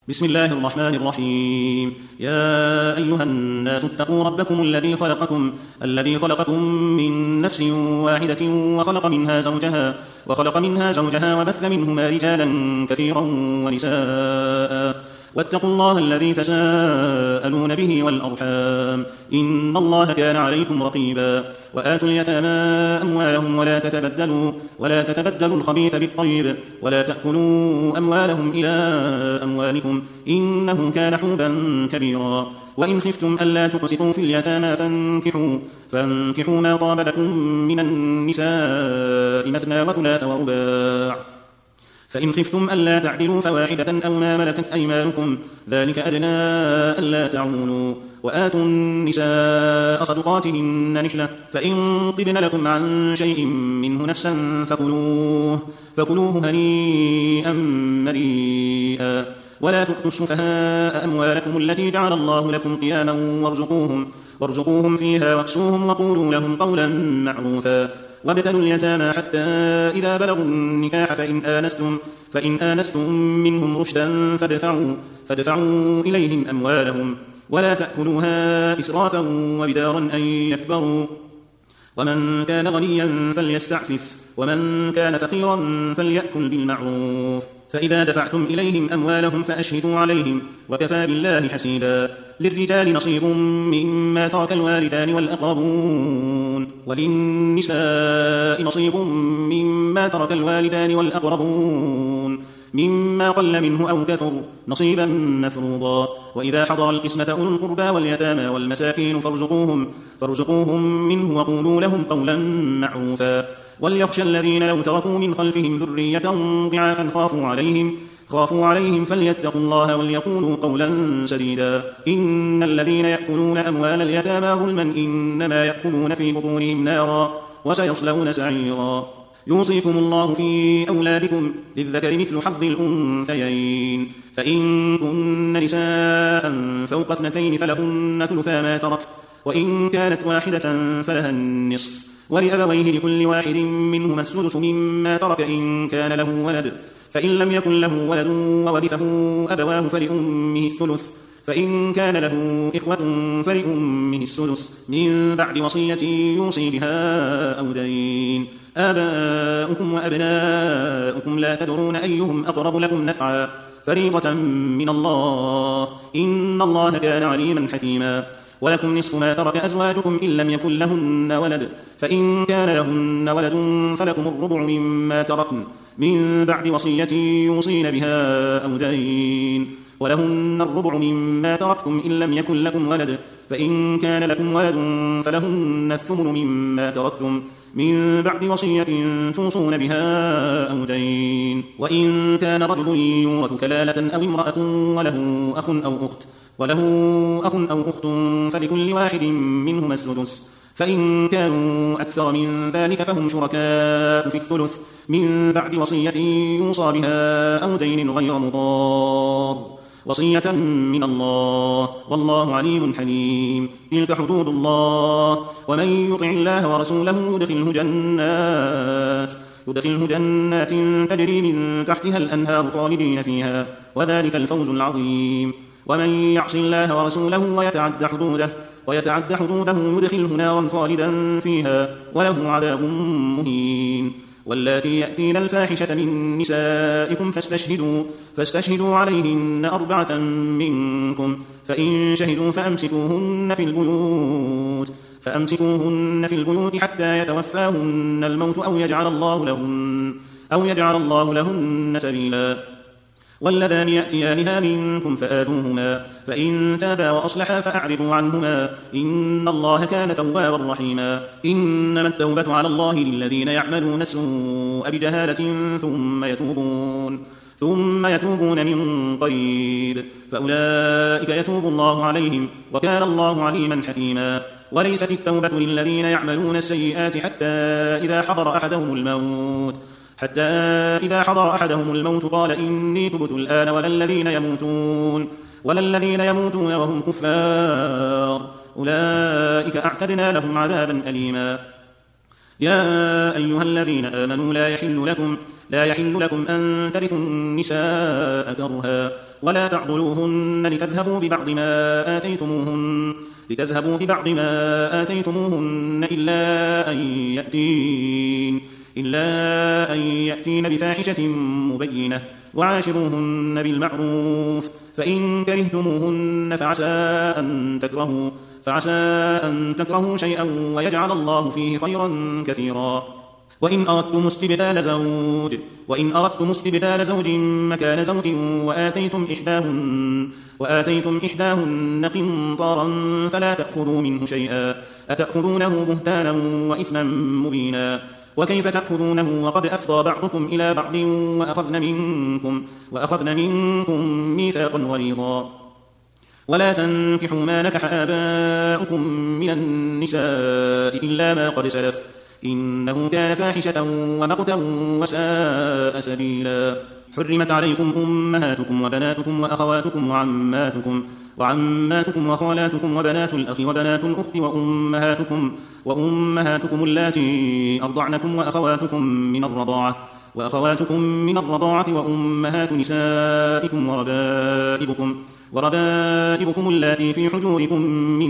بسم الله الرحمن الرحيم. يا أيها الناس اتقوا ربكم الذي خلقكم من نفس واحدة وخلق منها زوجها وبث منهما رجالا كثيرا ونساء واتقوا الله الذي تساءلون به والأرحام إن الله كان عليكم رقيبا. وآتوا اليتامى أموالهم ولا تتبدلوا الخبيث بالطيب ولا تأكلوا أموالهم إلى أموالكم إنه كان حوبا كبيرا. وإن خفتم ألا تقسطوا في اليتامى فانكحوا ما طاب لكم من النساء مثنى وثلاث ورباع، فإن خفتم ألا تعدلوا فواحدة أو ما ملكت أيمانكم ذلك أدنى ألا تعولوا. وآتوا النساء صدقاتهن نحلة، فإن طبن لكم عن شيء منه نفسا فكلوه هنيئا مريئا. ولا تؤتوا السفهاء أموالكم التي جعل الله لكم قياما وارزقوهم فيها واكسوهم وقولوا لهم قولا معروفا. وابتلوا اليتامى حتى إذا بلغوا النكاح فإن آنستم منهم رشدا فادفعوا إليهم أموالهم ولا تأكلوها إسرافا وبدارا أن يكبروا. ومن كان غنيا فليستعفف ومن كان فقيرا فليأكل بالمعروف. فإذا دفعتم إليهم أموالهم فأشهدوا عليهم وكفى بالله حسيبا. للرجال نصيب مما ترك الوالدان والأقربون وللنساء نصيب مما ترك الوالدان والأقربون مما قل منه أو كثر نصيبا مفروضا. وإذا حضر القسمة أولو القربى واليتامى والمساكين فارزقوهم منه وقولوا لهم قولا معروفا. وليخشى الذين لو تركوا من خلفهم ذرية ضعافا خافوا عليهم فليتقوا الله وليقولوا قولا سديدا. إن الذين يأكلون أموال اليتامى ظلما إنما يأكلون في بطونهم نارا وسيصلون سعيرا. يوصيكم الله في أولادكم للذكر مثل حظ الأنثيين، فإن كن نساء فوق 2 فلهن ثلثا ما ترك، وإن كانت واحدة فلها النصف، ولأبويه لكل واحد منهما السدس مما ترك إن كان له ولد، فإن لم يكن له ولد وورثه أبواه فلأمه الثلث، فإن كان له إخوة فلأمه السدس من بعد وصية يوصي بها أو دين. آباؤكم وأبناؤكم لا تدرون أيهم أقرب لكم نفعا فريضة من الله إن الله كان عليما حكيما. ولكم نصف ما ترك أزواجكم إن لم يكن لهن ولد، فإن كان لهن ولد فلكم الربع مما تركن من بعد وصية يوصين بها أو دين. ولهن الربع مما تركتم إن لم يكن لكم ولد، فإن كان لكم ولد فلهن الثمن مما تركتم من بعد وصية توصون بها أو دين. وإن كان رجل يورث كلالة أو امرأة وله أخ أو أخت فلكل واحد منهما السدس، فإن كانوا أكثر من ذلك فهم شركاء في الثلث من بعد وصية يوصى بها أو دين غير مضار، وصية من الله والله عليم حليم. تلك حدود الله ومن يطع الله ورسوله يدخله جنات تجري من تحتها الأنهار خالدين فيها وذلك الفوز العظيم. ومن يعص الله ورسوله ويتعد حدوده يدخله نارا خالدا فيها وله عذاب مهين. واللاتي يأتين الفاحشة من نسائكم فاستشهدوا عليهن 4 منكم، فإن شهدوا فأمسكوهن في البيوت حتى يتوفاهن الموت أو يجعل الله لهن سبيلا. واللذان يأتيانها منكم فآذوهما، فإن تابا وأصلحا فأعرضوا عنهما إن الله كان توابا رحيما. إنما التوبة على الله للذين يعملون السوء بجهالة ثم يتوبون من قريب فأولئك يتوب الله عليهم وكان الله عليما حكيما. وليست التوبة للذين يعملون السيئات حتى إذا حضر أحدهم الموت قال إني تبت الآن ولا الذين يموتون وهم كفار أولئك أعتدنا لهم عذابا أليما. يا أيها الذين آمنوا لا يحل لكم أن ترثوا النساء كرها ولا تعضلوهن لتذهبوا ببعض ما آتيتموهن إلا أن يأتين بفاحشة مبينة وعاشروهن بالمعروف فإن كرهتموهن فعسى أن تكرهوا شيئا ويجعل الله فيه خيرا كثيرا. وإن أردتم استبدال زوج مكان زوج وآتيتم إحداهن قنطارا فلا تأخذوا منه شيئا أتأخذونه بهتانا وإثما مبينا. وكيف تأخذونه وقد أفضى بعضكم إلى بعض وأخذن منكم ميثاقا غليظا. ولا تنكحوا ما نكح آباؤكم من النساء إلا ما قد سلف إنه كان فاحشة ومقتا وساء سبيلا. حرمت عليكم أمهاتكم وبناتكم وأخواتكم وعماتكم وخالاتكم وبنات الأخ وبنات الأخت وأمهاتكم اللاتي أرضعنكم وأخواتكم من الرضاعة وأمهات نسائكم وربائبكم اللاتي في حجوركم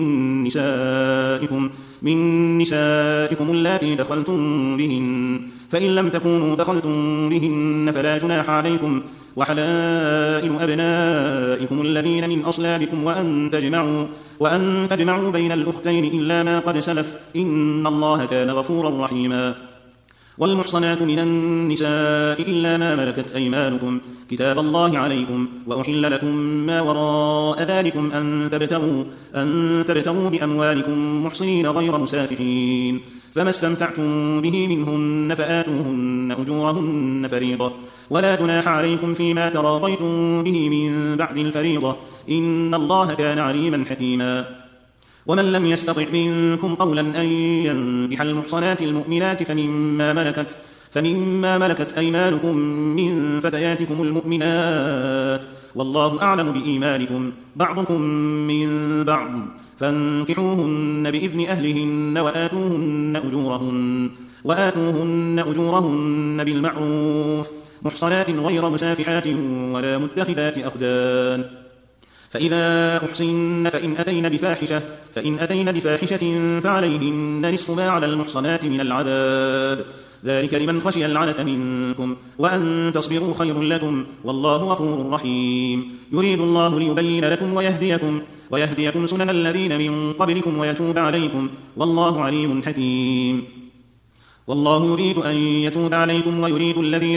من نسائكم اللاتي دخلتم بهن فإن لم تكونوا دخلتم بهن فلا جناح عليكم وحلائل أبنائكم الذين من أصلابكم وأن تجمعوا بين الأختين إلا ما قد سلف إن الله كان غفورا رحيما. والمحصنات من النساء إلا ما ملكت أيمانكم كتاب الله عليكم وأحل لكم ما وراء ذلكم أن تبتغوا بأموالكم محصنين غير مسافحين فما استمتعتم به منهن فآتوهن أجورهن فريضة ولا جناح عليكم فيما تراضيتم به من بعد الفريضة إن الله كان عليما حكيما. ومن لم يستطع منكم قولا أن ينكح المحصنات المؤمنات فمما ملكت أيمانكم من فتياتكم المؤمنات والله أعلم بإيمانكم بعضكم من بعض فانكحوهن بإذن أهلهن وآتوهن أجورهن بالمعروف محصنات غير مسافحات ولا متخذات أخدان. فإذا أحصن فإن أتين بفاحشة فعليهن نصف ما على المحصنات من العذاب ذلك لمن خشي العنة منكم وأن تصبروا خير لكم والله غفور رحيم. يريد الله ليبين لكم ويهديكم سنن الذين من قبلكم ويتوب عليكم والله عليم حكيم. والله يريد أن يتوب عليكم ويريد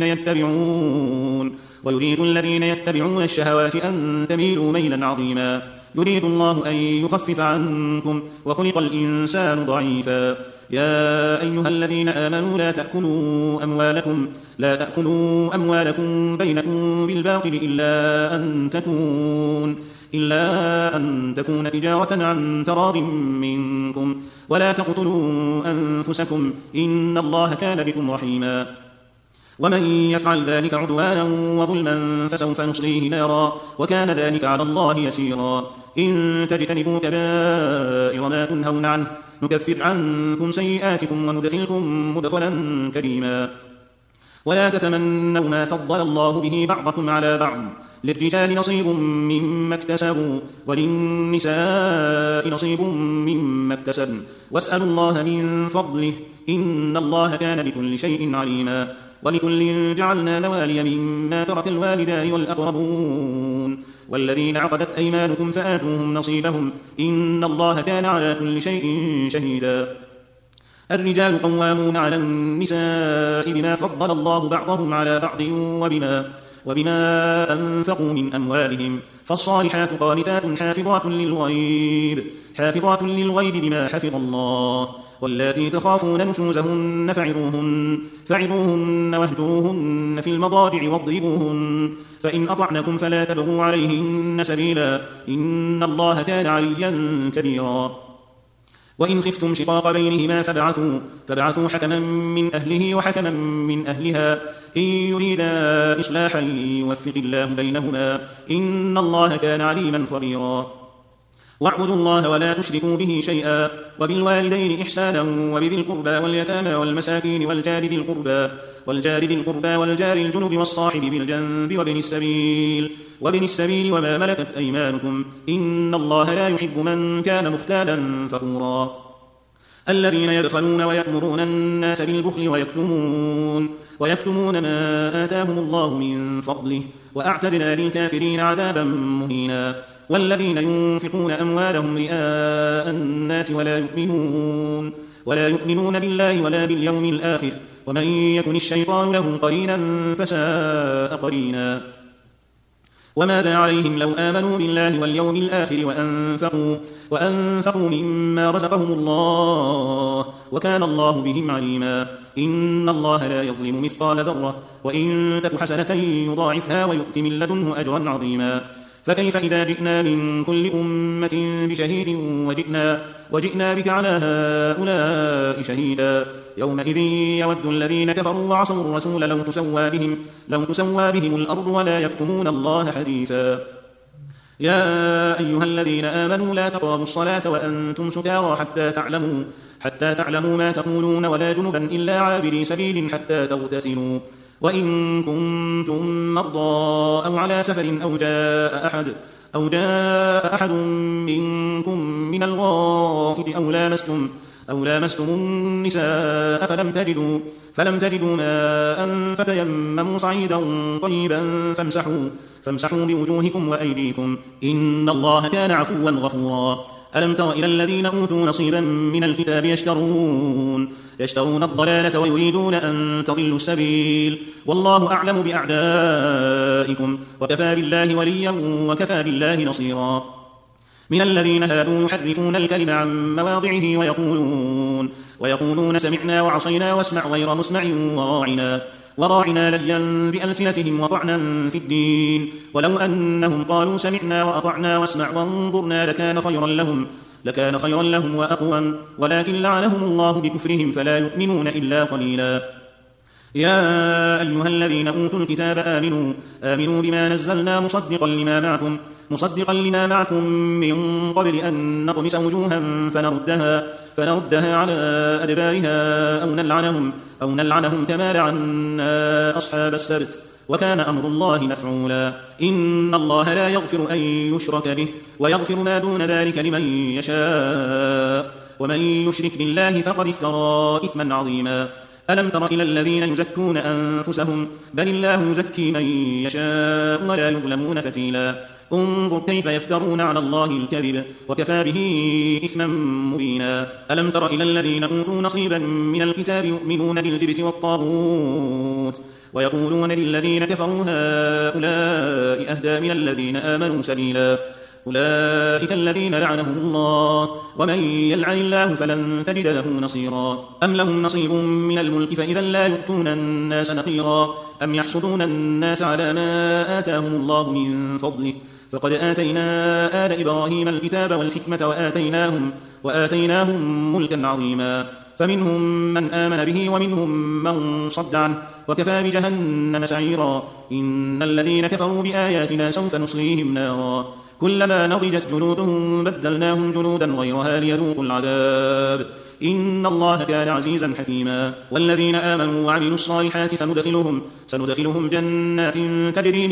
الذين يتبعون الشهوات أن تميلوا ميلا عظيما. يريد الله أن يخفف عنكم وخلق الإنسان ضعيفا. يا أيها الذين آمنوا لا تأكلوا أموالكم بينكم بالباطل إلا أن تكون تجارة عن تراض منكم ولا تقتلوا أنفسكم إن الله كان بكم رحيما. ومن يفعل ذلك عدوانا وظلما فسوف نصليه نارا وكان ذلك على الله يسيرا. إن تجتنبوا كبائر ما تنهون عنه نكفر عنكم سيئاتكم وندخلكم مدخلا كريما. ولا تتمنوا ما فضل الله به بعضكم على بعض للرجال نصيب مما اكتسبوا وللنساء نصيب مما اكتسبن واسألوا الله من فضله إن الله كان بكل شيء عليما. ولكل جعلنا موالي مما ترك الوالدان والأقربون والذين عقدت أيمانكم فآتوهم نصيبهم إن الله كان على كل شيء شهيدا. الرجال قوامون على النساء بما فضل الله بعضهم على بعض وبما أنفقوا من أموالهم فالصالحات قانتات حافظات للغيب بما حفظ الله. واللاتي تخافون نشوزهن فعظوهن واهجروهن في المضاجع واضربوهن فإن أطعنكم فلا تبغوا عليهن سبيلا إن الله كان عليا كبيرا. وإن خفتم شقاق بينهما فابعثوا حكما من أهله وحكما من أهلها إن يريدا إصلاحا يوفق الله بينهما إن الله كان عليما خبيرا. واعبدوا الله ولا تشركوا به شيئا وبالوالدين إحسانا وبذي القربى واليتامى والمساكين والجار ذي القربى والجار ذي القربى والجار الجنب والصاحب بالجنب وابن السبيل وما ملكت أيمانكم إن الله لا يحب من كان مختالا فخورا الذين يبخلون ويأمرون الناس بالبخل ويكتمون ما آتاهم الله من فضله وأعتدنا للكافرين عذابا مهينا والذين ينفقون أموالهم رئاء الناس ولا يؤمنون بالله ولا باليوم الآخر ومن يكن الشيطان له قرينا فساء قرينا وماذا عليهم لو آمنوا بالله واليوم الآخر وأنفقوا مما رزقهم الله وكان الله بهم عليما إن الله لا يظلم مثقال ذرة وإن تك حسنة يضاعفها ويؤت من لدنه أجرا عظيما فكيف إذا جئنا من كل أمة بشهيد وجئنا بك على هؤلاء شهيدا يومئذ يود الذين كفروا وعصوا الرسول لو تسوى بهم الأرض ولا يكتمون الله حديثا يا أيها الذين آمنوا لا تقربوا الصلاة وأنتم سكارى حتى تعلموا ما تقولون ولا جنبا إلا عابري سبيل حتى تغتسلوا وإن كنتم مرضى أو على سفر أو جاء أحد منكم من الغائط أو لامستم النساء فلم تجدوا ماء فتيمموا صعيدا طيبا فامسحوا بوجوهكم وأيديكم إن الله كان عفوا غفورا ألم تر إلى الذين أوتوا نصيبا من الكتاب يشترون الضلالة ويريدون أن تضلوا السبيل والله أعلم بأعدائكم وكفى بالله وليا وكفى بالله نصيرا من الذين هادوا يحرفون الكلم عن مواضعه ويقولون سمعنا وعصينا واسمع غير مسمع وراعنا لجا بألسنتهم وطعنا في الدين ولو أنهم قالوا سمعنا وأطعنا واسمع وانظرنا لكان خيرا لهم وأقوم ولكن لعنهم الله بكفرهم فلا يؤمنون إلا قليلا يا أيها الذين أوتوا الكتاب آمنوا بما نزلنا مصدقا لما معكم من قبل أن نطمس وجوها فنردها على أدبارها أو نلعنهم كما لعنا أصحاب السبت وكان أمر الله مفعولا إن الله لا يغفر أن يشرك به ويغفر ما دون ذلك لمن يشاء ومن يشرك بالله فقد افترى إثما عظيما ألم تر إلى الذين يزكون أنفسهم بل الله يزكي من يشاء ولا يظلمون فتيلا انظر كيف يفترون على الله الكذب وكفى به إثما مبينا ألم تر إلى الذين أوتوا نصيبا من الكتاب يؤمنون بالجبت والطاغوت ويقولون للذين كفروا هؤلاء أهدى من الذين آمنوا سبيلا أولئك الذين لعنهم الله ومن يلعن الله فلن تجد له نصيرا أم لهم نصيب من الملك فإذا لا يؤتون الناس نقيرا أم يحسدون الناس على ما آتاهم الله من فضله فقد آتينا آل إبراهيم الكتاب والحكمة وآتيناهم ملكا عظيما فمنهم من آمن به ومنهم من صد عنه وكفى بجهنم سعيرا إن الذين كفروا بآياتنا سوف نصليهم نارا كلما نضجت جلودهم بدلناهم جلودا غيرها ليذوقوا العذاب إن الله كان عزيزا حكيما والذين آمنوا وعملوا الصالحات سندخلهم جنات تجري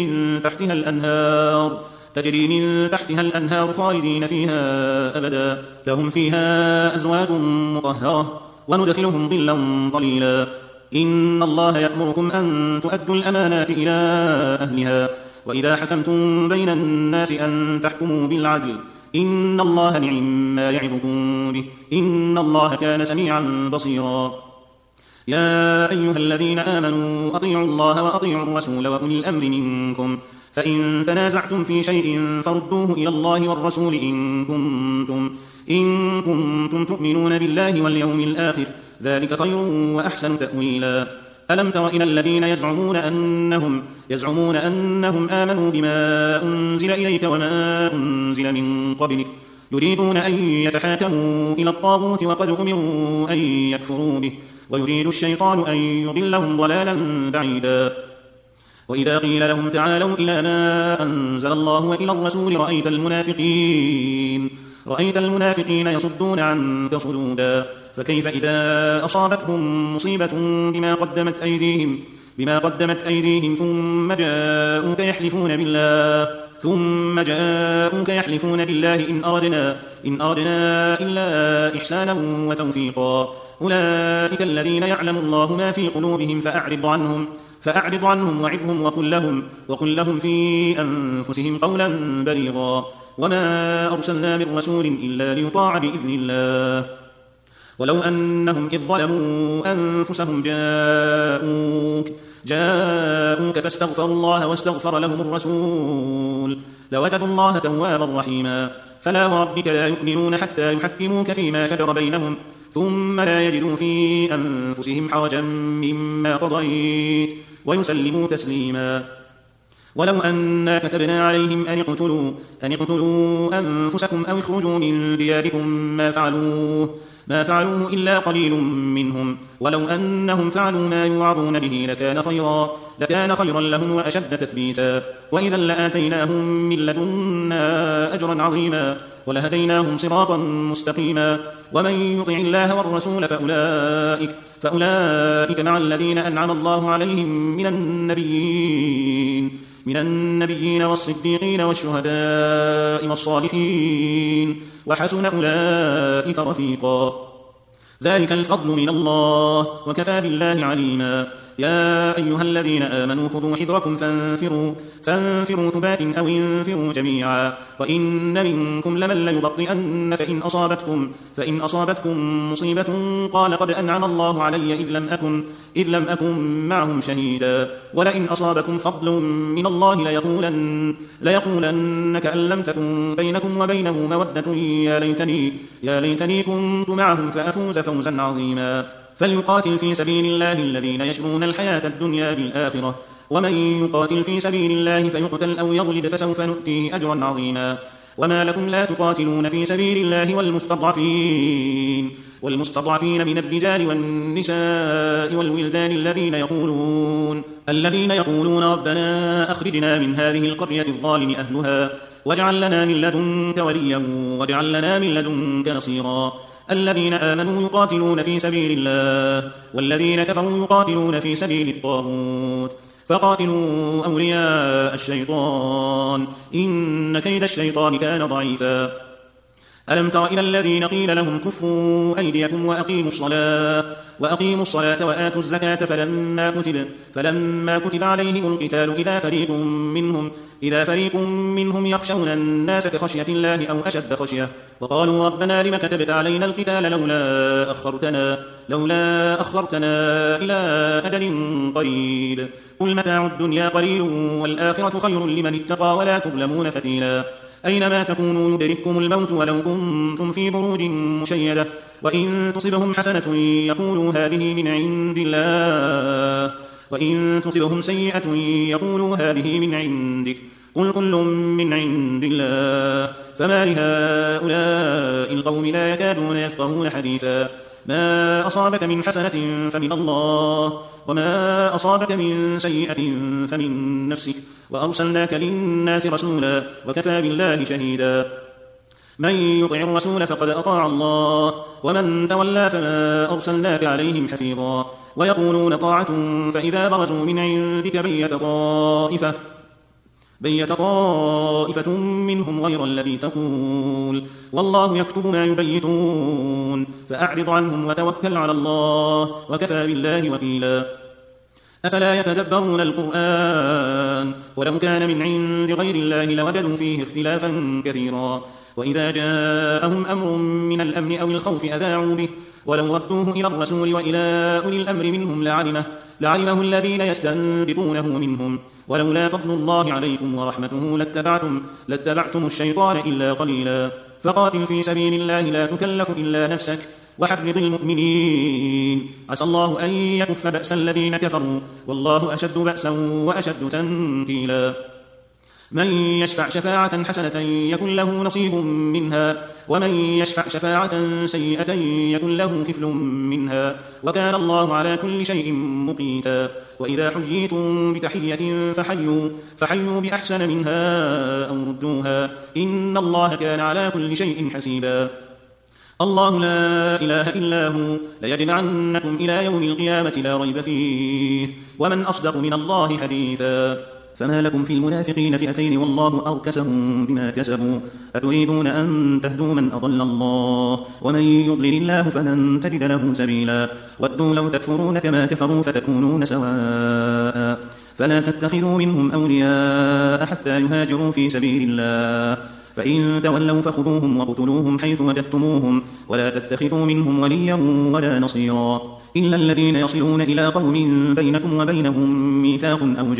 من تحتها الأنهار خالدين فيها أبدا لهم فيها أزواج مطهرة وندخلهم ظلا ظليلا إن الله يأمركم أن تؤدوا الأمانات إلى أهلها وإذا حكمتم بين الناس أن تحكموا بالعدل إن الله نعم ما يعظكم به إن الله كان سميعا بصيرا يا أيها الذين آمنوا أطيعوا الله وأطيعوا الرسول وأولي الأمر منكم فإن تنازعتم في شيء فردوه إلى الله والرسول إن كنتم تؤمنون بالله واليوم الآخر ذلك خير وأحسن تأويلا ألم تر إلى الذين يزعمون أنهم آمنوا بما أنزل إليك وما أنزل من قبلك يريدون أن يتحاكموا إلى الطاغوت وقد أمروا أن يكفروا به ويريد الشيطان أن يضلهم ضلالا بعيدا وإذا قيل لهم تعالوا إلى ما أنزل الله وإلى الرسول رأيت المنافقين يصدون عنك صدودا فكيف إذا أصابتهم مصيبة بما قدمت أيديهم ثم جاءوك يحلفون بالله إن أردنا إلا إحسانا وتوفيقا أولئك الذين يعلم الله ما في قلوبهم فأعرض عنهم وعظهم وقل لهم في أنفسهم قولا بليغا وما أرسلنا من رسول إلا ليطاع بإذن الله ولو أنهم إذ ظلموا أنفسهم جاءوك فاستغفروا الله واستغفر لهم الرسول لوجدوا الله توابا رحيما فلا وربك لا يؤمنون حتى يحكموك فيما شجر بينهم ثم لا يجدوا في أنفسهم حرجا مما قضيت ويسلموا تسليما ولو أنا كتبنا عليهم أن اقتلوا أنفسكم أو اخرجوا من دياركم ما فعلوه إلا قليل منهم ولو أنهم فعلوا ما يوعظون به لكان خيرا لهم وأشد تثبيتا وإذا لآتيناهم من لدنا أجرا عظيما ولهديناهم صراطا مستقيما ومن يطع الله والرسول فأولئك مع الذين أنعم الله عليهم من النبيين والصديقين والشهداء والصالحين وحسن أولئك رفيقا ذلك الفضل من الله وكفى بالله عليما يا أيها الذين آمنوا خذوا حذركم فانفروا ثبات أو انفروا جميعا وإن منكم لمن ليبطئن فإن أصابتكم مصيبة قال قد أنعم الله علي إذ لم أكن معهم شهيدا ولئن أصابكم فضل من الله ليقولن كأن لم تكن بينكم وبينه مودة يا ليتني كنت معهم فأفوز فوزا عظيما فليقاتل في سبيل الله الذين يشرون الحياة الدنيا بالآخرة ومن يقاتل في سبيل الله فيقتل أو يغلب فسوف نؤتيه أجرا عظيما وما لكم لا تقاتلون في سبيل الله والمستضعفين من الرجال والنساء والولدان الذين يقولون ربنا أخرجنا من هذه القرية الظالم أهلها واجعل لنا من لدنك وليا واجعل لنا من لدنك نصيرا الذين آمنوا يقاتلون في سبيل الله والذين كفروا يقاتلون في سبيل الطاغوت فقاتلوا أولياء الشيطان إن كيد الشيطان كان ضعيفا ألم تر إلى الذين قيل لهم كفوا أيديكم وأقيموا الصلاة وآتوا الزكاة فلما كتب عليهم القتال إذا فريق منهم يخشون الناس كخشية الله أو أشد خشية وقالوا ربنا لم كتبت علينا القتال لولا أخرتنا إلى أجل قريب قل متاع الدنيا قليل والآخرة خير لمن اتقى ولا تظلمون فتيلا أينما تكونوا يدرككم الموت ولو كنتم في بروج مشيدة وإن تصبهم حسنة يقولوا هذه من عند الله وإن تصبهم سيئة يقولوا هذه من عندك قل كل من عند الله فما لهؤلاء القوم لا يكادون يفقهون حديثا ما أصابك من حسنة فمن الله وما أصابك من سيئة فمن نفسك وأرسلناك للناس رسولا وكفى بالله شهيدا من يطع الرسول فقد أطاع الله ومن تولى فما أرسلناك عليهم حفيظا ويقولون طاعة فإذا برزوا من عندك بيت طائفة منهم غير الذي تقول والله يكتب ما يبيتون فأعرض عنهم وتوكل على الله وكفى بالله وكيلا أفلا يتدبرون القرآن ولو كان من عند غير الله لوجدوا فيه اختلافا كثيرا وإذا جاءهم أمر من الأمن أو الخوف أذاعوا به ولو ردوه إلى الرسول وإلى أولي الأمر منهم لعلمه الذين يستنبطونه منهم ولولا فضل الله عليكم ورحمته لاتبعتم الشيطان إلا قليلا فقاتل في سبيل الله لا تكلف إلا نفسك وحرض المؤمنين عسى الله أن يكف بأس الذين كفروا والله أشد بأسا وأشد تنكيلا من يشفع شفاعة حسنة يكن له نصيب منها ومن يشفع شفاعة سيئة يكن له كفل منها وكان الله على كل شيء مقيتا وإذا حييتم بتحية فحيوا بأحسن منها أو ردوها إن الله كان على كل شيء حسيبا الله لا إله إلا هو ليجمعنكم إلى يوم القيامة لا ريب فيه ومن أصدق من الله حديثا فما لكم في المنافقين فئتين والله أركسهم بما كسبوا أتريدون أن تهدوا من أضل الله ومن يضلل الله فلن تجد له سبيلا ودوا لو تكفرون كما كفروا فتكونون سواء فلا تتخذوا منهم أولياء حتى يهاجروا في سبيل الله فإن تولوا فخذوهم وقتلوهم حيث وجدتموهم ولا تتخذوا منهم وليا ولا نصيرا إلا الذين يصلون إلى قوم بينكم وبينهم ميثاق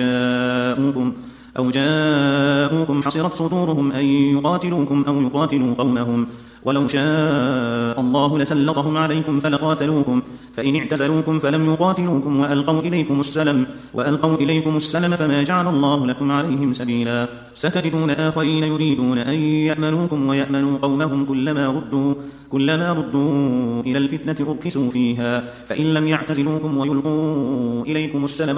أو جاءوكم حصرت صدورهم أن يقاتلوكم أو يقاتلوا قومهم ولو شاء الله لسلطهم عليكم فلقاتلوكم فإن اعتزلوكم فلم يقاتلوكم وألقوا إليكم السلم فما جعل الله لكم عليهم سبيلا ستجدون آخرين يريدون أن يأمنوكم ويأمنوا قومهم كلما ردوا إلى الفتنة ركسوا فيها فإن لم يعتزلوكم ويلقوا إليكم السلم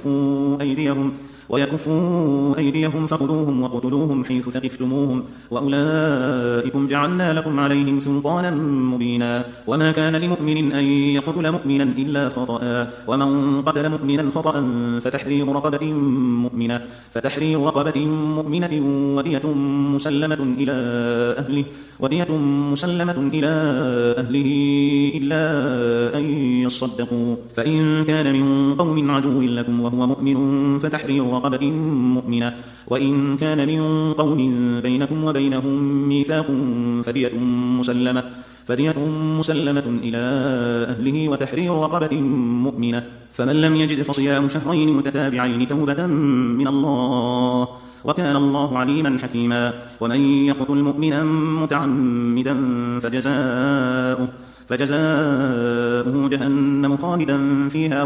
ويكفوا أيديهم فخذوهم وقتلوهم حيث ثقفتموهم وأولئكم جعلنا لكم عليهم سلطانا مبينا وما كان لمؤمن أن يقتل مؤمنا إلا خطأ ومن قتل مؤمنا خطأ فتحرير رقبة مؤمنة ودية مسلمة إلى أهله إلا أن يصدقوا فإن كان من قوم عدو لكم وهو مؤمن فتحرير رقبة مؤمنة وإن كان من قوم بينكم وبينهم ميثاق فدية مسلمة إلى أهله وتحرير رقبة مؤمنة فمن لم يجد فصيام شهرين متتابعين توبة من الله وكان الله عليما حكيما ومن يقتل مؤمنا متعمدا فجزاؤه جهنم خالدا فيها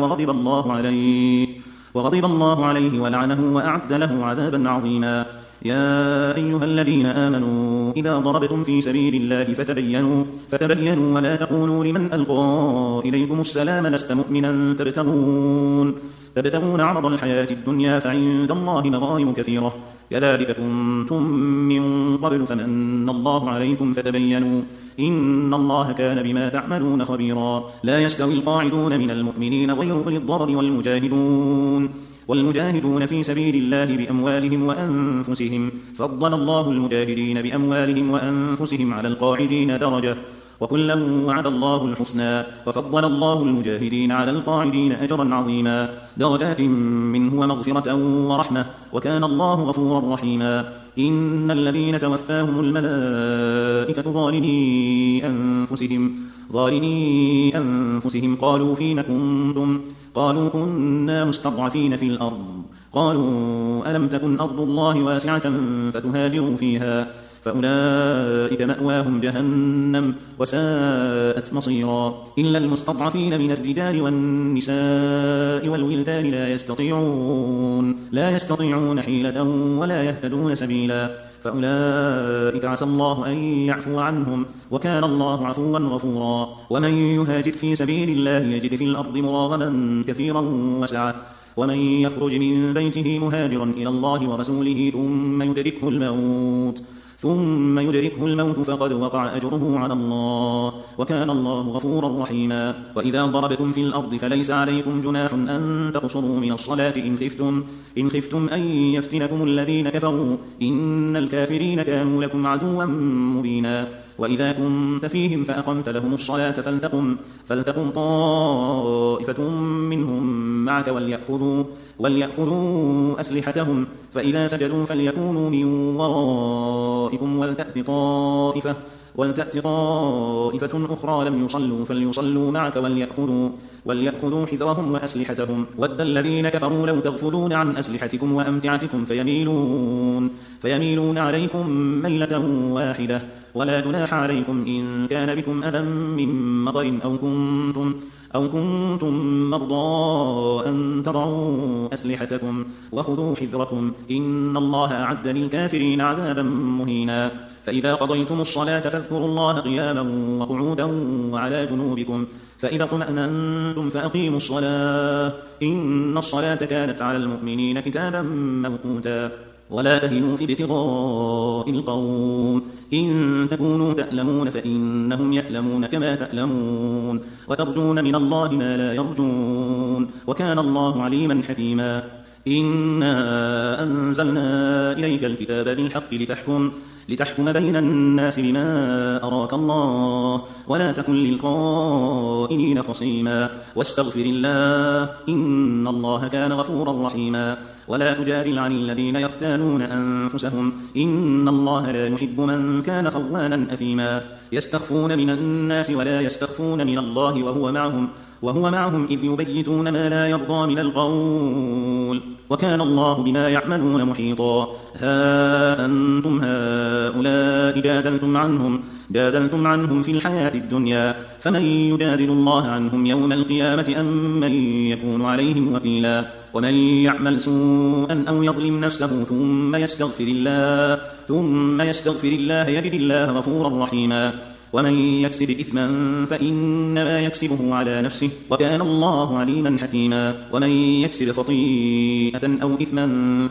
وغضب الله عليه ولعنه وأعد له عذابا عظيما يا أيها الذين آمنوا إذا ضربتم في سبيل الله فتبينوا ولا تقولوا لمن ألقى إليكم السلام لست مؤمنا تبتغون عرض الحياة الدنيا فعند الله مغانم كثيرة كذلك كنتم من قبل فمن الله عليكم فتبينوا إن الله كان بما تعملون خبيرا لا يستوي القاعدون من المؤمنين غير أولي الضرر والمجاهدون في سبيل الله بأموالهم وأنفسهم فضل الله المجاهدين بأموالهم وأنفسهم على القاعدين درجة وكلا وعد الله الحسنى وفضل الله المجاهدين على القاعدين أجرا عظيما درجات منه ومغفرة ورحمة وكان الله غفورا رحيما إن الذين توفاهم الملائكة ظالمي أنفسهم قالوا فيم كنتم قالوا كنا مستضعفين في الأرض قالوا ألم تكن أرض الله واسعة فتهاجروا فيها فأولئك مأواهم جهنم وساءت مصيرا إلا المستضعفين من الرجال والنساء والولدان لا يستطيعون حيلة ولا يهتدون سبيلا فأولئك عسى الله أن يعفو عنهم وكان الله عفوا غفورا ومن يهاجر في سبيل الله يجد في الأرض مراغما كثيرا وسعة ومن يخرج من بيته مهاجرا إلى الله ورسوله ثم يدركه الموت فقد وقع أجره على الله وكان الله غفورا رحيما وإذا ضربتم في الأرض فليس عليكم جناح أن تقصروا من الصلاة إن خفتم أن يفتنكم الذين كفروا إن الكافرين كانوا لكم عدوا مبينا وإذا كنت فيهم فأقمت لهم الصلاة فلتقم طائفة منهم معك وليأخذوا أسلحتهم فإذا سجدوا فليكونوا من ورائكم ولتأت طائفة أخرى لم يصلوا فليصلوا معك وليأخذوا حذرهم وأسلحتهم ود الذين كفروا لو تغفلون عن أسلحتكم وأمتعتكم فيميلون عليكم ميلة واحدة ولا جناح عليكم إن كان بكم أذى من مطر أو كنتم مرضى أن تضعوا أسلحتكم وخذوا حذركم إن الله أعد للكافرين عذابا مهينا فإذا قضيتم الصلاة فاذكروا الله قياما وقعودا وعلى جنوبكم فإذا اطمأننتم فأقيموا الصلاة إن الصلاة كانت على المؤمنين كتابا موقوتا ولا تهنوا في ابتغاء القوم إن تكونوا تألمون فإنهم يألمون كما تألمون وترجون من الله ما لا يرجون وكان الله عليما حكيما إنا أنزلنا إليك الكتاب بالحق لتحكم بين الناس بما أراك الله ولا تكن للخائنين خصيما واستغفر الله إن الله كان غفورا رحيما ولا تجادل عن الذين يختانون أنفسهم إن الله لا يحب من كان خوانا أثيما يستخفون من الناس ولا يستخفون من الله وهو معهم إذ يبيتون ما لا يرضى من القول وكان الله بما يعملون محيطا ها أنتم هؤلاء جادلتم عنهم في الحياة الدنيا فمن يجادل الله عنهم يوم القيامة أم من يكون عليهم وكيلا ومن يعمل سوءا أو يظلم نفسه ثم يستغفر الله يجد الله غفورا رحيما ومن يكسب إثما فإنما يكسبه على نفسه وكان الله عليما حكيما ومن يكسب خطيئة أو إثما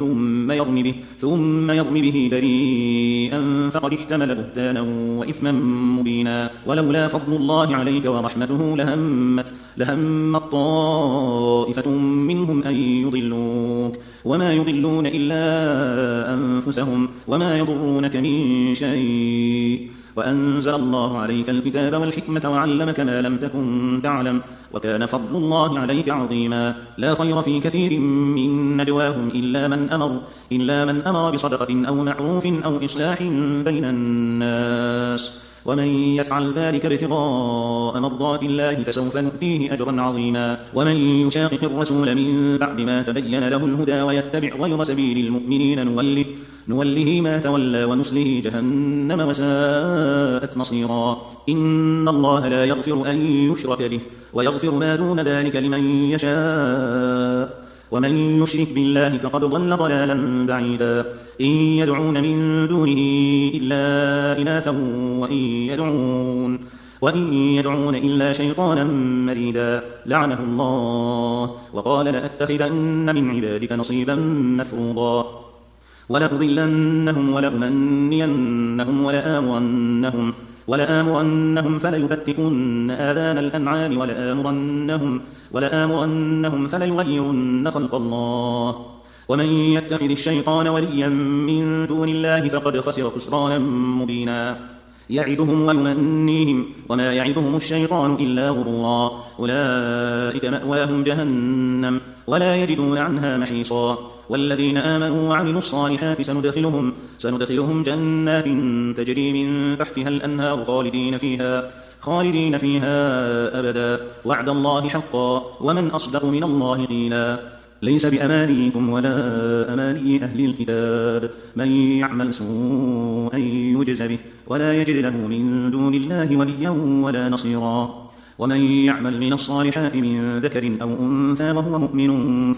ثم يرم به بريئا فقد احتمل بهتانا وإثما مبينا ولولا فضل الله عليك ورحمته لهمت طائفة منهم أن يضلوك وما يضلون إلا أنفسهم وما يضرونك من شيء وأنزل الله عليك الكتاب والحكمة وعلمك ما لم تكن تعلم وكان فضل الله عليك عظيما لا خير في كثير من نجواهم إلا من أمر بصدقة أو معروف أو إصلاح بين الناس ومن يفعل ذلك ابتغاء مرضات الله فسوف نؤتيه أجرا عظيما ومن يشاقق الرسول من بعد ما تبين له الهدى ويتبع غير سبيل المؤمنين نوله ما تولى ونصله جهنم وساءت مصيرا إن الله لا يغفر أن يشرك به ويغفر ما دون ذلك لمن يشاء ومن يشرك بالله فقد ضل ضلالا بعيدا إن يدعون من دونه إلا إناثا وإن يدعون إلا شيطانا مريدا لعنه الله وقال لأتخذن من عبادك نصيبا مفروضا ولأضلنهم ولأمنينهم ولآمرنهم فليبتكن آذان الأنعام ولآمرنهم فليغيرن خلق الله ومن يتخذ الشيطان وليا من دون الله فقد خسر خسرانا مبينا يعدهم ويمنيهم وما يعدهم الشيطان إلا غرورا أولئك مأواهم جهنم ولا يجدون عنها محيصا والذين آمنوا وعملوا الصالحات سندخلهم جنات تجري من تحتها الأنهار خالدين فيها أبدا وعد الله حقا ومن أصدق من الله قيلا ليس بأمانيكم ولا أماني أهل الكتاب من يعمل سوءا يجز به ولا يجد له من دون الله وليا ولا نصيرا ومن يعمل من الصالحات من ذكر أو أنثى وهو مؤمن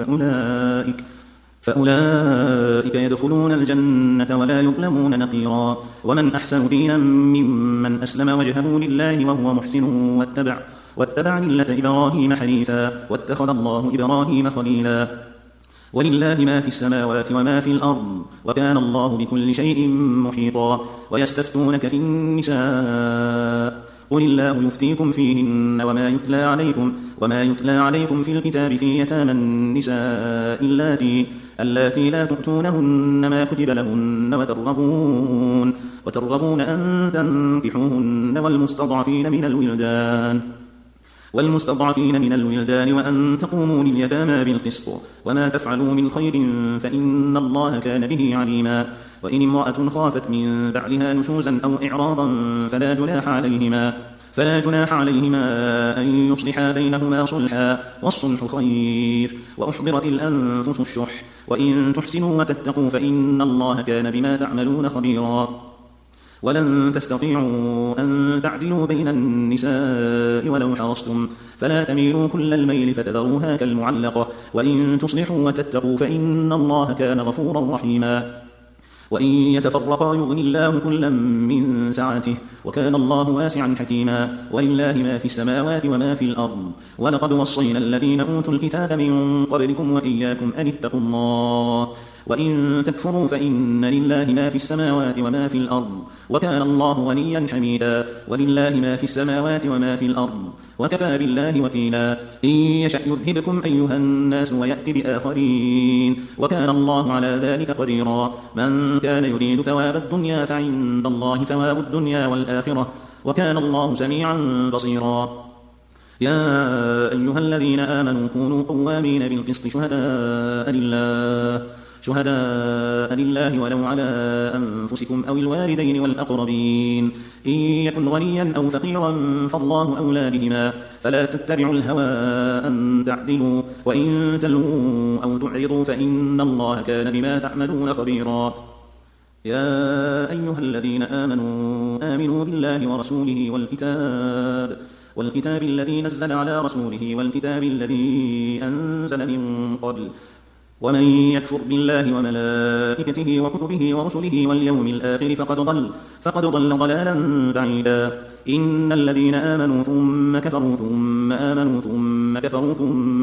فأولئك يدخلون الجنة ولا يظلمون نقيرا ومن أحسن دينا ممن أسلم وجهه لله وهو محسن واتبع ملة إبراهيم حنيفا واتخذ الله إبراهيم خليلا ولله ما في السماوات وما في الأرض وكان الله بكل شيء محيطا ويستفتونك في النساء قل الله يفتيكم فيهن وما يتلى عليكم في الكتاب في يتامى النساء اللاتي لا تؤتونهن ما كتب لهن وترغبون أن تنكحوهن والمستضعفين من الولدان وأن تقوموا لليتامى بالقسط وما تفعلوا من خير فإن الله كان به عليما وإن امرأة خافت من بعلها نشوزا أو إعراضا فلا جناح عليهما أن يصلحا بينهما صلحا والصلح خير وأحضرت الأنفس الشح وإن تحسنوا وتتقوا فإن الله كان بما تعملون خبيرا ولن تستطيعوا أن تعدلوا بين النساء ولو حرصتم فلا تميلوا كل الميل فتذروها كالمعلقة وإن تصلحوا وتتقوا فإن الله كان غفورا رحيما وإن يتفرقا يغني الله كلا من سعته وكان الله واسعا حكيما ولله ما في السماوات وما في الأرض ولقد وصينا الذين أوتوا الكتاب من قبلكم وإياكم أن اتقوا الله وإن تكفروا فإن لله ما في السماوات وما في الأرض وكان الله غنيا حميدا ولله ما في السماوات وما في الأرض وكفى بالله وكيلا إن يشأ يذهبكم أيها الناس ويأتي بآخرين وكان الله على ذلك قديرا من كان يريد ثواب الدنيا فعند الله ثواب الدنيا والآخرة وكان الله سميعا بصيرا يا أيها الذين آمنوا كونوا قوامين بالقسط شهداء لله ولو على أنفسكم أو الوالدين والأقربين إن يكن غنيا أو فقيرا فالله أولى بهما فلا تتبعوا الهوى أن تعدلوا وإن تلووا أو تعرضوا فإن الله كان بما تعملون خبيرا يا أيها الذين آمنوا بالله ورسوله والكتاب الذي نزل على رسوله والكتاب الذي أنزل من قبل ومن يكفر بالله وملائكته وكتبه ورسله واليوم الآخر فقد ضل ضلالا بعيدا إن الذين آمنوا ثم كفروا ثم آمنوا ثم كفروا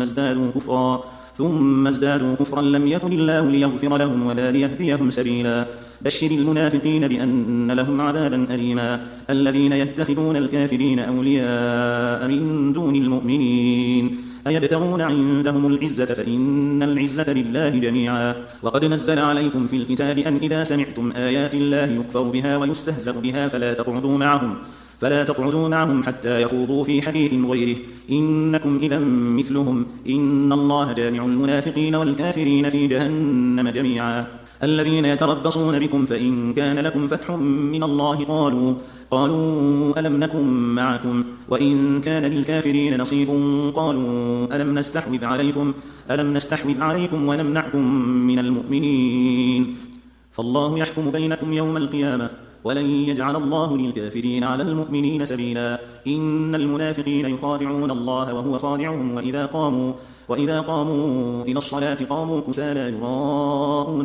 ثم ازدادوا كفرا لم يكن الله ليغفر لهم ولا ليهديهم سبيلا بشر المنافقين بأن لهم عذابا أليما الذين يتخذون الكافرين أولياء من دون المؤمنين أيبتغون عندهم العزة فإن العزة لله جميعا وقد نزل عليكم في الكتاب أن إذا سمعتم آيات الله يكفر بها ويستهزأ بها فلا تقعدوا معهم حتى يخوضوا في حديث غيره إنكم إذا مثلهم إن الله جامع المنافقين والكافرين في جهنم جميعا الذين يتربصون بكم فإن كان لكم فتح من الله قالوا ألم نكن معكم وإن كان للكافرين نصيب قالوا ألم نستحوذ عليكم ونمنعكم من المؤمنين فالله يحكم بينكم يوم القيامة ولن يجعل الله للكافرين على المؤمنين سبيلا إن المنافقين يخادعون الله وهو خادعهم وإذا قاموا إلى الصلاة قاموا كسالى يراءون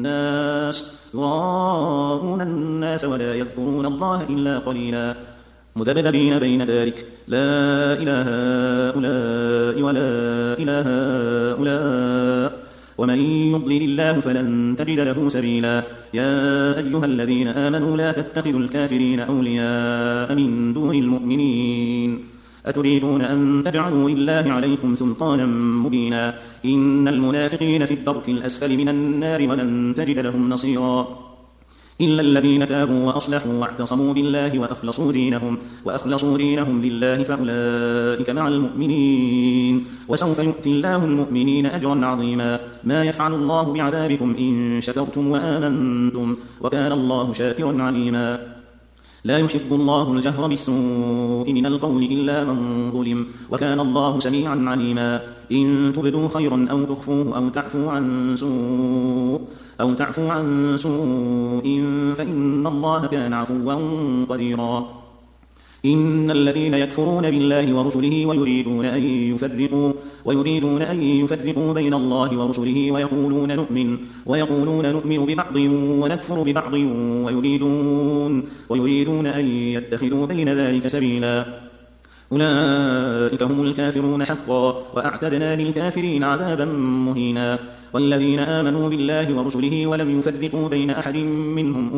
الناس ولا يذكرون الله إلا قليلا مذبذبين بين ذلك لا إله هؤلاء ولا إله هؤلاء ومن يضلل الله فلن تجد له سبيلا يا أيها الذين آمنوا لا تتخذوا الكافرين أولياء من دون المؤمنين أتريدون أن تجعلوا لله عليكم سلطانا مبينا إن المنافقين في الدرك الأسفل من النار ولن تجد لهم نصيرا إلا الذين تابوا وأصلحوا واعتصموا بالله وأخلصوا دينهم لله فأولئك مع المؤمنين وسوف يؤتي الله المؤمنين أجرا عظيما ما يفعل الله بعذابكم إن شكرتم وآمنتم وكان الله شاكرا عليما لا يحب الله الجهر بالسوء من القول إلا من ظلم وكان الله سميعا عليما إن تبدوا خيرا أو تخفوه أو تعفوا عن سوء فإن الله كان عفوا قديرا إن الذين يكفرون بالله ورسله ويريدون أن يفرقوا بين الله ورسله ويقولون نؤمن ببعض ونكفر ببعض ويريدون أن يتخذوا بين ذلك سبيلا أولئك هم الكافرون حقا وأعتدنا للكافرين عذابا مهينا والذين آمنوا بالله ورسله ولم يفرقوا بين أحد منهم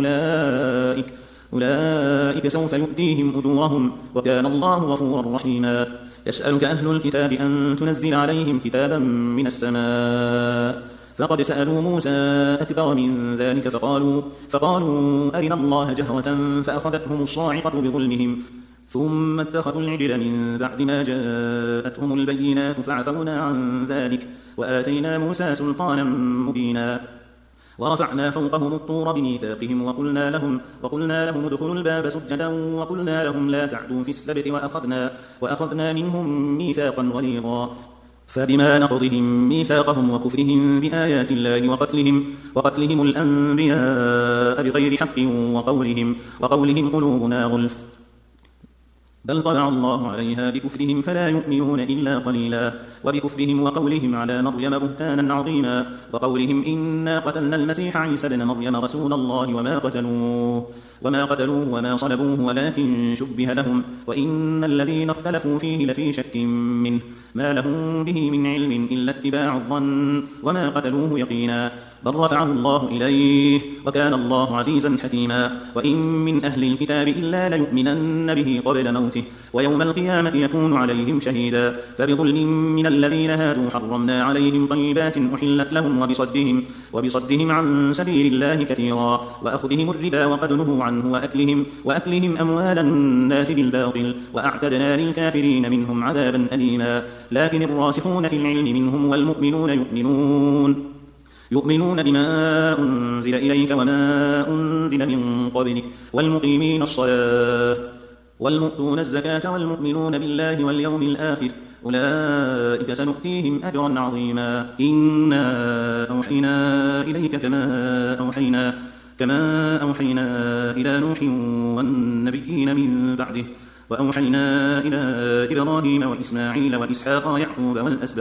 أولئك سوف يؤتيهم أجورهم وكان الله غفورا رحيما يسألك أهل الكتاب أن تنزل عليهم كتابا من السماء فقد سألوا موسى أكبر من ذلك فقالوا أرنا الله جهرة فأخذتهم الصاعقة بظلمهم ثم اتخذوا العجل من بعد ما جاءتهم البينات فعفونا عن ذلك وآتينا موسى سلطانا مبينا ورفعنا فوقهم الطور بميثاقهم وقلنا لهم ادخلوا الباب سجدا وقلنا لهم لا تعدوا في السبت وأخذنا منهم ميثاقا غليظا فبما نقضهم ميثاقهم وكفرهم بآيات الله وقتلهم الأنبياء بغير حق وقولهم قلوبنا غلف بل طبع الله عليها بكفرهم فلا يؤمنون إلا قليلا وبكفرهم وقولهم على مريم بهتانا عظيما وقولهم إنا قتلنا المسيح عيسى بن مريم رسول الله وما قتلوه وما صلبوه ولكن شبه لهم وإن الذين اختلفوا فيه لفي شك منه ما لهم به من علم إلا اتباع الظن وما قتلوه يقينا بل رفعه الله إليه وكان الله عزيزا حكيما. وإن من أهل الكتاب إلا ليؤمنن به قبل موته ويوم القيامة يكون عليهم شهيدا. فبظلم من الذين هادوا حرمنا عليهم طيبات أحلت لهم وبصدهم عن سبيل الله كثيرا وأخذهم الربا وقد نهوا عنه وأكلهم أموال الناس بالباطل وأعتدنا للكافرين منهم عذابا أليما. لكن الراسخون في العلم منهم والمؤمنون يؤمنون بما أنزل إليك وما أنزل من قبلك والمقيمين الصلاة والمؤتون الزكاة والمؤمنون بالله واليوم الآخر أولئك سنؤتيهم أجرا عظيما. إنا أوحينا إليك كما أوحينا إلى نوح والنبيين من بعده وأوحينا إلى إبراهيم وإسماعيل وإسحاق ويعقوب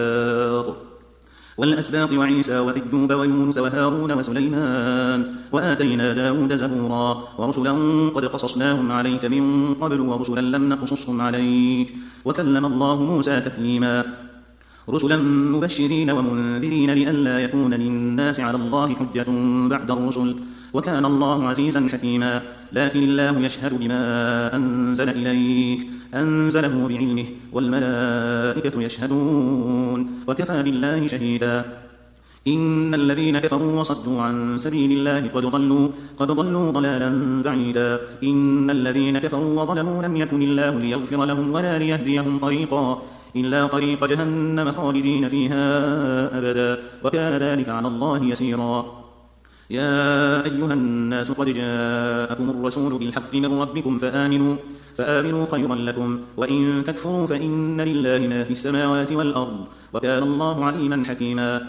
والأسباط وعيسى وأيوب ويونس وهارون وسليمان وآتينا داود زبورا ورسلا قد قصصناهم عليك من قبل ورسلا لم نقصصهم عليك وكلم الله موسى تكليما. رسلا مبشرين ومنذرين لئلا يكون للناس على الله حجة بعد الرسل وكان الله عزيزا حكيما. لكن الله يشهد بما أنزل إليك أنزله بعلمه والملائكة يشهدون وكفى بالله شهيدا. إن الذين كفروا وصدوا عن سبيل الله قد ضلوا ضلالا بعيدا. إن الذين كفروا وظلموا لم يكن الله ليغفر لهم ولا ليهديهم طريقا إلا طريق جهنم خالدين فيها أبدا وكان ذلك على الله يسيرا. يا أيها الناس قد جاءكم الرسول بالحق من ربكم فآمنوا خيرا لكم وإن تكفروا فإن لله ما في السماوات والأرض وكان الله عليما حكيما.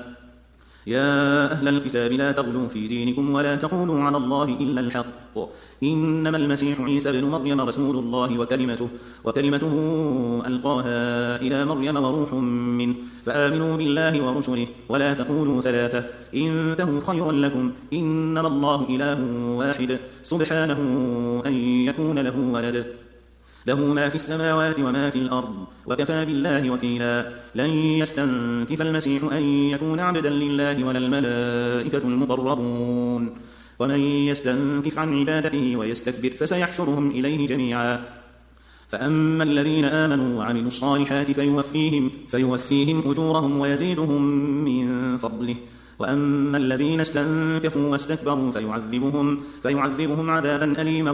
يا أهل الكتاب لا تغلوا في دينكم ولا تقولوا على الله إلا الحق إنما المسيح عيسى ابن مريم رسول الله وكلمته ألقاها إلى مريم وروح منه فآمنوا بالله ورسله ولا تقولوا ثلاثة انتهوا خيرا لكم إنما الله إله واحد سبحانه أن يكون له ولد له ما في السماوات وما في الأرض وكفى بالله وكيلا. لن يستنكف المسيح أن يكون عبدا لله ولا الملائكة المقربون ومن يستنكف عن عبادته ويستكبر فسيحشرهم إليه جميعا. فأما الذين آمنوا وعملوا الصالحات فيوفيهم أجورهم ويزيدهم من فضله وأما الذين استنكفوا واستكبروا فيعذبهم عذابا أليما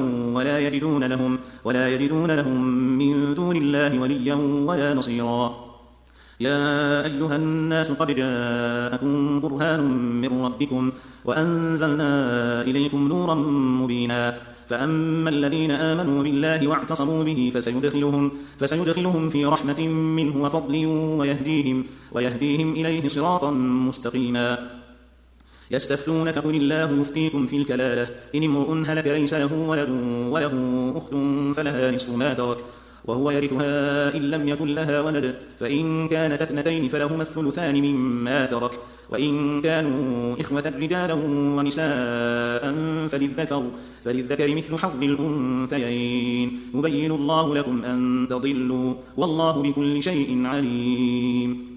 ولا يجدون لهم من دون الله وليا ولا نصيرا. يا أيها الناس قد جاءكم برهان من ربكم وأنزلنا إليكم نورا مبينا. فأما الذين آمنوا بالله واعتصموا به فسيدخلهم في رحمة منه وفضل ويهديهم إليه صراطا مستقيما. يستفتونك قل الله يفتيكم في الكلالة إن امرؤ هلك ليس له ولد وله أخت فلها نصف ما ترك وهو يرثها إن لم يكن لها ولد فإن كانت اثنتين فلهما الثلثان مما ترك وإن كانوا إخوة رجالا ونساء فللذكر مثل حظ الأنثيين يبين الله لكم أن تضلوا والله بكل شيء عليم.